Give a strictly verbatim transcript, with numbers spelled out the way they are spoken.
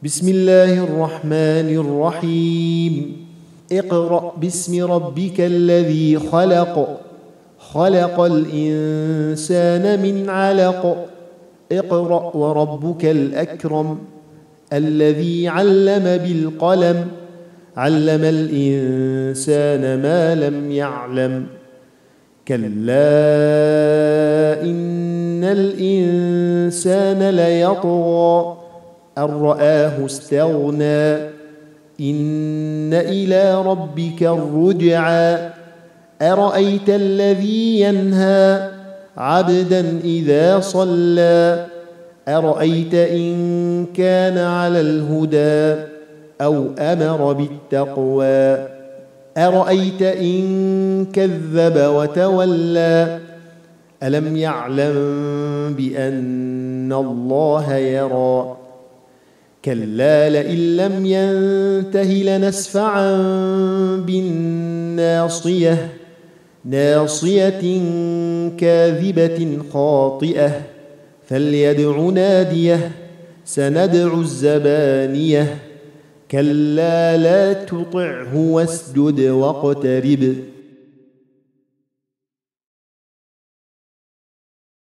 بسم الله الرحمن الرحيم اقرأ باسم ربك الذي خلق خلق الإنسان من علق اقرأ وربك الأكرم الذي علم بالقلم علم الإنسان ما لم يعلم كلا إن الإنسان ليطغى أن رآه استغنى إن إلى ربك الرجعى أرأيت الذي ينهى عبدا إذا صلى أرأيت إن كان على الهدى أو أمر بالتقوى أرأيت إن كذب وتولى ألم يعلم بأن الله يرى كلا لئن لم ينته لنسفعا بالناصية ناصية كاذبة خاطئة فليدع ناديه سندع الزبانية كلا لا تطعه واسجد واقترب